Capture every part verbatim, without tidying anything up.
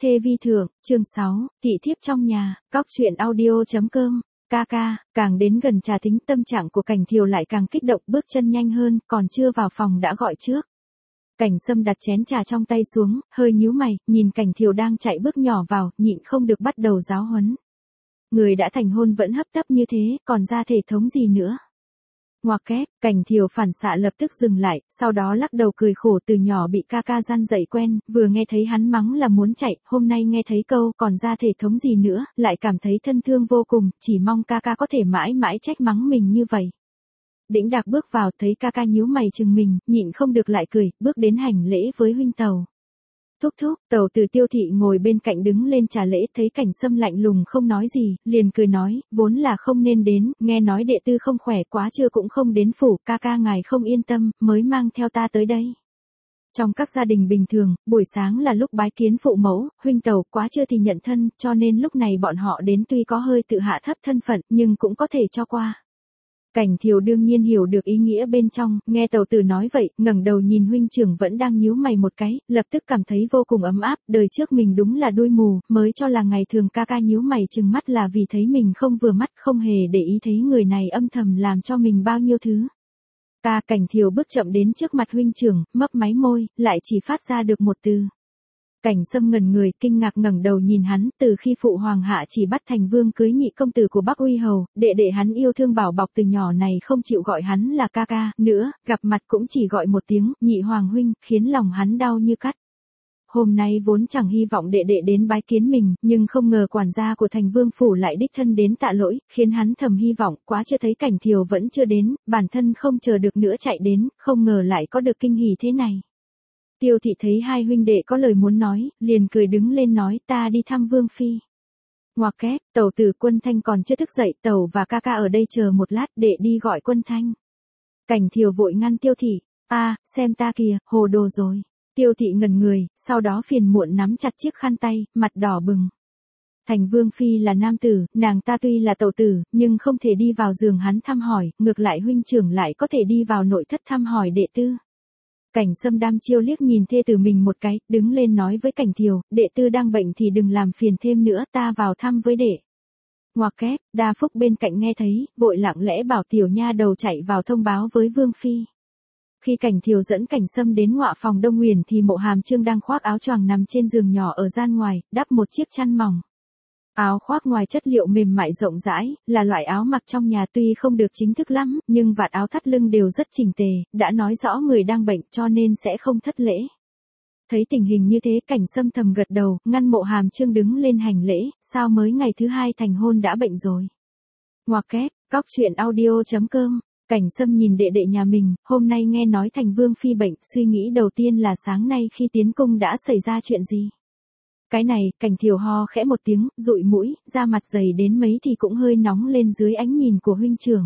Thê vi thượng, chương sáu, thị thiếp trong nhà, cóc truyện audio.com, ca ca, càng đến gần trà thính tâm trạng của Cảnh Thiều lại càng kích động bước chân nhanh hơn, còn chưa vào phòng đã gọi trước. Cảnh Sâm đặt chén trà trong tay xuống, hơi nhíu mày, nhìn Cảnh Thiều đang chạy bước nhỏ vào, nhịn không được bắt đầu giáo huấn. Người đã thành hôn vẫn hấp tấp như thế, còn ra thể thống gì nữa. Ngoặc kép, Cảnh Thiều phản xạ lập tức dừng lại, sau đó lắc đầu cười khổ, từ nhỏ bị ca ca gian dạy quen, vừa nghe thấy hắn mắng là muốn chạy, hôm nay nghe thấy câu còn ra thể thống gì nữa, lại cảm thấy thân thương vô cùng, chỉ mong ca ca có thể mãi mãi trách mắng mình như vậy. Đĩnh đạc bước vào, thấy ca ca nhíu mày chừng mình, nhịn không được lại cười, bước đến hành lễ với huynh tàu. Thúc thúc, tàu từ Tiêu thị ngồi bên cạnh đứng lên trả lễ, thấy Cảnh Sâm lạnh lùng không nói gì, liền cười nói, vốn là không nên đến, nghe nói đệ tư không khỏe quá trưa cũng không đến phủ, ca ca ngài không yên tâm, mới mang theo ta tới đây. Trong các gia đình bình thường, buổi sáng là lúc bái kiến phụ mẫu, huynh tàu quá trưa thì nhận thân, cho nên lúc này bọn họ đến tuy có hơi tự hạ thấp thân phận, nhưng cũng có thể cho qua. Cảnh Thiều đương nhiên hiểu được ý nghĩa bên trong, nghe tàu tử nói vậy, ngẩng đầu nhìn huynh trưởng vẫn đang nhíu mày một cái, lập tức cảm thấy vô cùng ấm áp, đời trước mình đúng là đuôi mù, mới cho là ngày thường ca ca nhíu mày chừng mắt là vì thấy mình không vừa mắt, không hề để ý thấy người này âm thầm làm cho mình bao nhiêu thứ. Ca. Cảnh Thiều bước chậm đến trước mặt huynh trưởng, mấp máy môi, lại chỉ phát ra được một từ. Cảnh Sâm ngẩn người, kinh ngạc ngẩng đầu nhìn hắn, từ khi phụ hoàng hạ chỉ bắt Thành Vương cưới nhị công tử của Bắc Uy Hầu, đệ đệ hắn yêu thương bảo bọc từ nhỏ này không chịu gọi hắn là ca ca, nữa, gặp mặt cũng chỉ gọi một tiếng, nhị hoàng huynh, khiến lòng hắn đau như cắt. Hôm nay vốn chẳng hy vọng đệ đệ đến bái kiến mình, nhưng không ngờ quản gia của Thành Vương phủ lại đích thân đến tạ lỗi, khiến hắn thầm hy vọng, quá chưa thấy Cảnh Thiều vẫn chưa đến, bản thân không chờ được nữa chạy đến, không ngờ lại có được kinh hỉ thế này. Tiêu thị thấy hai huynh đệ có lời muốn nói, liền cười đứng lên nói, ta đi thăm Vương phi. Ngoặc kép, tẩu tử Quân Thanh còn chưa thức dậy, tẩu và ca ca ở đây chờ một lát, để đi gọi Quân Thanh. Cảnh Thiều vội ngăn Tiêu thị, a, à, xem ta kìa, hồ đồ rồi. Tiêu thị ngẩn người, sau đó phiền muộn nắm chặt chiếc khăn tay, mặt đỏ bừng. Thành Vương phi là nam tử, nàng ta tuy là tẩu tử, nhưng không thể đi vào giường hắn thăm hỏi, ngược lại huynh trưởng lại có thể đi vào nội thất thăm hỏi đệ tư. Cảnh Sâm đăm chiêu liếc nhìn thê tử mình một cái, đứng lên nói với Cảnh Thiều, đệ tư đang bệnh thì đừng làm phiền thêm nữa, ta vào thăm với đệ. Ngoặc kép, Đa Phúc bên cạnh nghe thấy, vội lặng lẽ bảo tiểu nha đầu chạy vào thông báo với Vương phi. Khi Cảnh Thiều dẫn Cảnh Sâm đến ngọa phòng Đông Huyền thì Mộ Hàm Trương đang khoác áo choàng nằm trên giường nhỏ ở gian ngoài, đắp một chiếc chăn mỏng. Áo khoác ngoài chất liệu mềm mại rộng rãi, là loại áo mặc trong nhà tuy không được chính thức lắm, nhưng vạt áo thắt lưng đều rất chỉnh tề, đã nói rõ người đang bệnh cho nên sẽ không thất lễ. Thấy tình hình như thế, Cảnh Sâm thầm gật đầu, ngăn Mộ Hàm Trương đứng lên hành lễ, sao mới ngày thứ hai thành hôn đã bệnh rồi. Ngoặc kép, cóc truyện audio.com, Cảnh Sâm nhìn đệ đệ nhà mình, hôm nay nghe nói Thành Vương phi bệnh, suy nghĩ đầu tiên là sáng nay khi tiến cung đã xảy ra chuyện gì. Cái này, Cảnh Thiều ho khẽ một tiếng, dụi mũi, da mặt dày đến mấy thì cũng hơi nóng lên dưới ánh nhìn của huynh trưởng.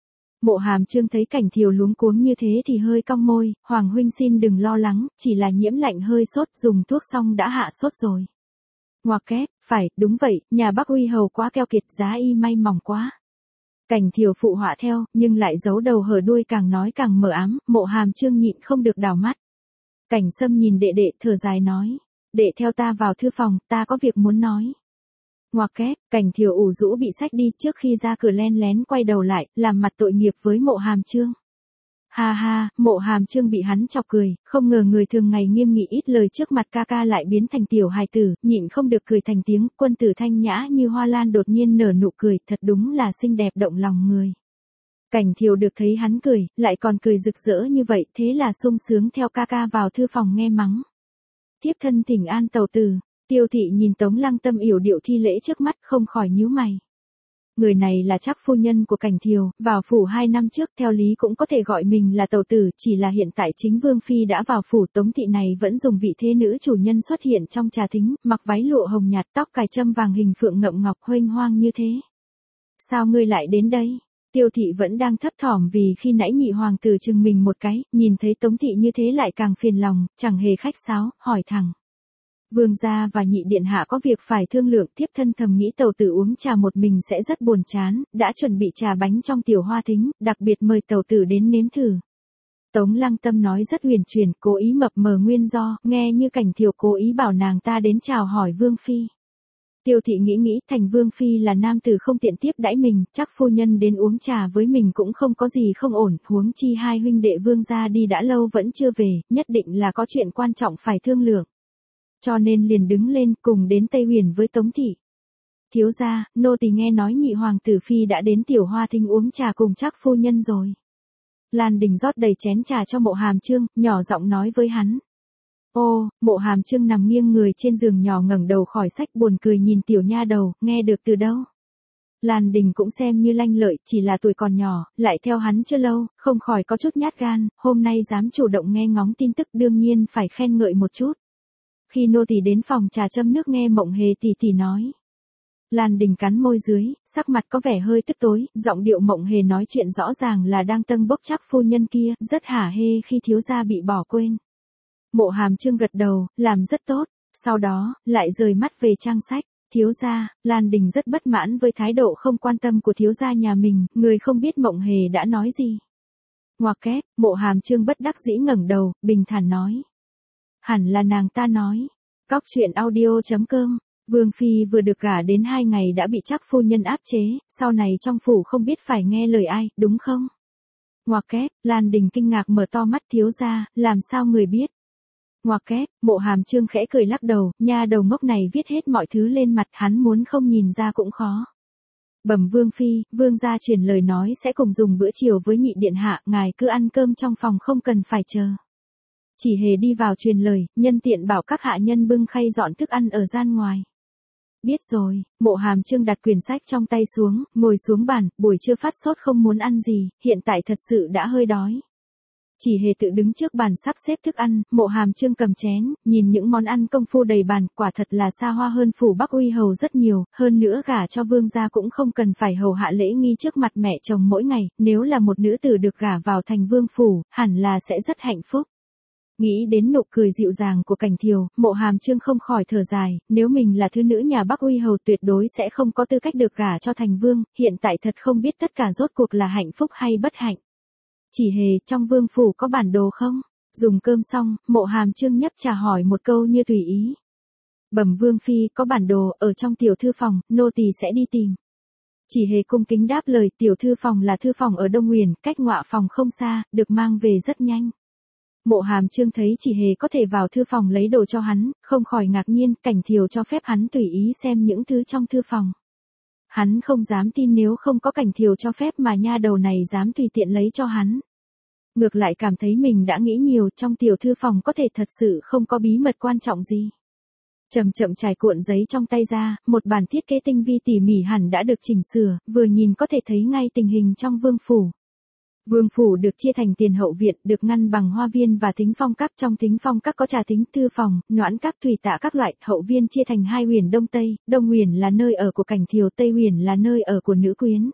Mộ Hàm Trương thấy Cảnh Thiều luống cuống như thế thì hơi cong môi, hoàng huynh xin đừng lo lắng, chỉ là nhiễm lạnh hơi sốt, dùng thuốc xong đã hạ sốt rồi. Ngoặc kép, phải, đúng vậy, nhà Bắc Uy Hầu quá keo kiệt, giá y may mỏng quá. Cảnh Thiều phụ họa theo, nhưng lại giấu đầu hở đuôi, càng nói càng mờ ám, Mộ Hàm Trương nhịn không được đảo mắt. Cảnh Sâm nhìn đệ đệ thở dài nói. Đệ theo ta vào thư phòng, ta có việc muốn nói. Ngoặc kép, Cảnh Thiều ủ rũ bị xách đi, trước khi ra cửa len lén quay đầu lại, làm mặt tội nghiệp với Mộ Hàm Trương. Ha ha, Mộ Hàm Trương bị hắn chọc cười, không ngờ người thường ngày nghiêm nghị ít lời trước mặt ca ca lại biến thành tiểu hài tử, nhịn không được cười thành tiếng, quân tử thanh nhã như hoa lan đột nhiên nở nụ cười, thật đúng là xinh đẹp động lòng người. Cảnh Thiều được thấy hắn cười, lại còn cười rực rỡ như vậy, thế là sung sướng theo ca ca vào thư phòng nghe mắng. Thiếp thân thỉnh an tẩu tử. Tiêu thị nhìn Tống Lăng Tâm yểu điệu thi lễ trước mắt không khỏi nhíu mày. Người này là chắc phu nhân của Cảnh Thiều, vào phủ hai năm trước theo lý cũng có thể gọi mình là tẩu tử, chỉ là hiện tại chính Vương phi đã vào phủ, Tống thị này vẫn dùng vị thế nữ chủ nhân xuất hiện trong trà thính, mặc váy lụa hồng nhạt, tóc cài châm vàng hình phượng ngậm ngọc huênh hoang như thế. Sao ngươi lại đến đây? Tiêu thị vẫn đang thấp thỏm vì khi nãy nhị hoàng tử chừng mình một cái, nhìn thấy Tống thị như thế lại càng phiền lòng, chẳng hề khách sáo, hỏi thẳng. Vương gia và nhị điện hạ có việc phải thương lượng, thiếp thân thầm nghĩ tẩu tử uống trà một mình sẽ rất buồn chán, đã chuẩn bị trà bánh trong tiểu hoa thính, đặc biệt mời tẩu tử đến nếm thử. Tống Lăng Tâm nói rất huyền chuyển, cố ý mập mờ nguyên do, nghe như Cảnh Thiều cố ý bảo nàng ta đến chào hỏi Vương Phi. Tiêu thị nghĩ nghĩ, thành Vương Phi là nam tử không tiện tiếp đãi mình, chắc phu nhân đến uống trà với mình cũng không có gì không ổn, huống chi hai huynh đệ Vương gia đi đã lâu vẫn chưa về, nhất định là có chuyện quan trọng phải thương lượng. Cho nên liền đứng lên cùng đến Tây Huyền với Tống thị. Thiếu gia, nô tỳ nghe nói nhị hoàng tử Phi đã đến Tiểu Hoa Thính uống trà cùng chắc phu nhân rồi. Lan Đình rót đầy chén trà cho Mộ Hàm Chương, nhỏ giọng nói với hắn. Ô, Mộ Hàm Chương nằm nghiêng người trên giường nhỏ ngẩng đầu khỏi sách buồn cười nhìn tiểu nha đầu, nghe được từ đâu. Lan Đình cũng xem như lanh lợi, chỉ là tuổi còn nhỏ, lại theo hắn chưa lâu, không khỏi có chút nhát gan, hôm nay dám chủ động nghe ngóng tin tức đương nhiên phải khen ngợi một chút. Khi nô tỳ đến phòng trà châm nước nghe Mộng Hề tỷ tỷ nói. Lan Đình cắn môi dưới, sắc mặt có vẻ hơi tức tối, giọng điệu Mộng Hề nói chuyện rõ ràng là đang tâng bốc chắc phu nhân kia, rất hả hê khi thiếu gia bị bỏ quên. Mộ Hàm Chương gật đầu, làm rất tốt, sau đó, lại rời mắt về trang sách. Thiếu gia, Lan Đình rất bất mãn với thái độ không quan tâm của thiếu gia nhà mình, người không biết Mộng Hề đã nói gì. Ngoặc kép, Mộ Hàm Chương bất đắc dĩ ngẩng đầu, bình thản nói. Hẳn là nàng ta nói. Cóc truyện audio chấm com. Vương Phi vừa được gả đến hai ngày đã bị chắc phu nhân áp chế, sau này trong phủ không biết phải nghe lời ai, đúng không? Ngoặc kép, Lan Đình kinh ngạc mở to mắt thiếu gia, làm sao người biết? Ngoặc kép, Mộ Hàm Chương khẽ cười lắc đầu, nha đầu ngốc này viết hết mọi thứ lên mặt hắn muốn không nhìn ra cũng khó. Bẩm Vương Phi, Vương gia truyền lời nói sẽ cùng dùng bữa chiều với nhị điện hạ, ngài cứ ăn cơm trong phòng không cần phải chờ. Chỉ hề đi vào truyền lời, nhân tiện bảo các hạ nhân bưng khay dọn thức ăn ở gian ngoài. Biết rồi, Mộ Hàm Chương đặt quyển sách trong tay xuống, ngồi xuống bàn, buổi trưa phát sốt không muốn ăn gì, hiện tại thật sự đã hơi đói. Chỉ hề tự đứng trước bàn sắp xếp thức ăn, Mộ Hàm Chương cầm chén, nhìn những món ăn công phu đầy bàn, quả thật là xa hoa hơn phủ Bắc Uy Hầu rất nhiều, hơn nữa gả cho vương gia cũng không cần phải hầu hạ lễ nghi trước mặt mẹ chồng mỗi ngày, nếu là một nữ tử được gả vào thành vương phủ, hẳn là sẽ rất hạnh phúc. Nghĩ đến nụ cười dịu dàng của Cảnh Thiều, Mộ Hàm Chương không khỏi thở dài, nếu mình là thứ nữ nhà Bắc Uy Hầu tuyệt đối sẽ không có tư cách được gả cho thành vương, hiện tại thật không biết tất cả rốt cuộc là hạnh phúc hay bất hạnh. Chỉ hề, trong vương phủ có bản đồ không? Dùng cơm xong, Mộ Hàm Chương nhấp trà hỏi một câu như tùy ý. Bẩm Vương Phi, có bản đồ, ở trong tiểu thư phòng, nô tỳ sẽ đi tìm. Chỉ hề cung kính đáp lời, tiểu thư phòng là thư phòng ở Đông Nguyền, cách ngọa phòng không xa, được mang về rất nhanh. Mộ Hàm Chương thấy Chỉ hề có thể vào thư phòng lấy đồ cho hắn, không khỏi ngạc nhiên, Cảnh Thiều cho phép hắn tùy ý xem những thứ trong thư phòng. Hắn không dám tin nếu không có Cảnh Thiều cho phép mà nha đầu này dám tùy tiện lấy cho hắn. Ngược lại cảm thấy mình đã nghĩ nhiều, trong tiểu thư phòng có thể thật sự không có bí mật quan trọng gì. Chậm chậm trải cuộn giấy trong tay ra, một bản thiết kế tinh vi tỉ mỉ hẳn đã được chỉnh sửa, vừa nhìn có thể thấy ngay tình hình trong vương phủ. Vương phủ được chia thành tiền hậu viện, được ngăn bằng hoa viên và thính phong các, trong thính phong các có trà thính, thư phòng, noãn các, thủy tạ các loại, hậu viên chia thành hai huyền đông tây, đông huyền là nơi ở của Cảnh Thiều, tây huyền là nơi ở của nữ quyến.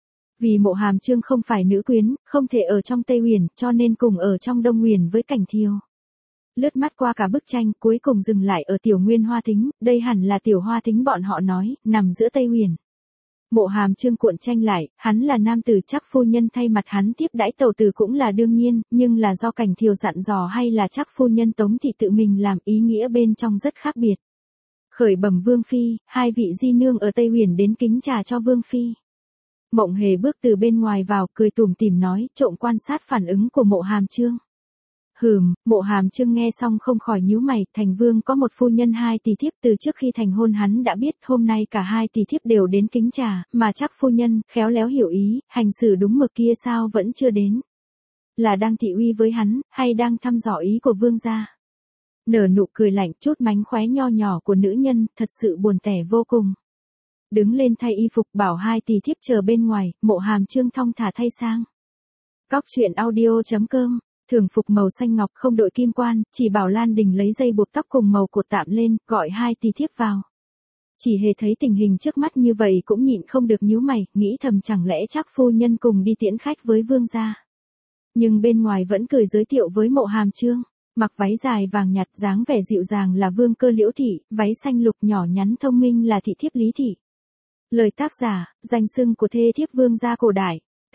Vì Mộ Hàm Chương không phải nữ quyến, không thể ở trong tây huyền, cho nên cùng ở trong đông huyền với Cảnh Thiều. Lướt mắt qua cả bức tranh, cuối cùng dừng lại ở tiểu nguyên hoa thính, đây hẳn là tiểu hoa thính bọn họ nói, nằm giữa tây huyền. Mộ Hàm Chương cuộn tranh lại, hắn là nam tử chắc phu nhân thay mặt hắn tiếp đãi tẩu tử cũng là đương nhiên, nhưng là do Cảnh Thiều dặn dò hay là chắc phu nhân Tống thị tự mình làm, ý nghĩa bên trong rất khác biệt. Khởi bẩm Vương Phi, hai vị di nương ở Tây Huyền đến kính trà cho Vương Phi. Mộng Hề bước từ bên ngoài vào, cười tủm tỉm nói, trộm quan sát phản ứng của Mộ Hàm Chương. Hừm, Mộ Hàm Chương nghe xong không khỏi nhíu mày, thành vương có một phu nhân hai tỷ thiếp, từ trước khi thành hôn hắn đã biết, hôm nay cả hai tỷ thiếp đều đến kính trà, mà chắc phu nhân, khéo léo hiểu ý, hành xử đúng mực kia sao vẫn chưa đến. Là đang thị uy với hắn, hay đang thăm dò ý của vương gia? Nở nụ cười lạnh, chút mánh khóe nho nhỏ của nữ nhân, thật sự buồn tẻ vô cùng. Đứng lên thay y phục, bảo hai tỷ thiếp chờ bên ngoài, Mộ Hàm Chương thong thả thay sang. Cóc truyện audio chấm com. Thường phục màu xanh ngọc không đội kim quan, chỉ bảo Lan Đình lấy dây buộc tóc cùng màu cột tạm lên, gọi hai tỷ thiếp vào. Chỉ hề thấy tình hình trước mắt như vậy cũng nhịn không được nhíu mày, nghĩ thầm chẳng lẽ chắc phu nhân cùng đi tiễn khách với vương gia. Nhưng bên ngoài vẫn cười giới thiệu với Mộ Hàm Chương, mặc váy dài vàng nhạt dáng vẻ dịu dàng là Vương Cơ Liễu Thị, váy xanh lục nhỏ nhắn thông minh là thị thiếp Lý Thị. Lời tác giả, danh xưng của thê thiếp vương gia cổ đại.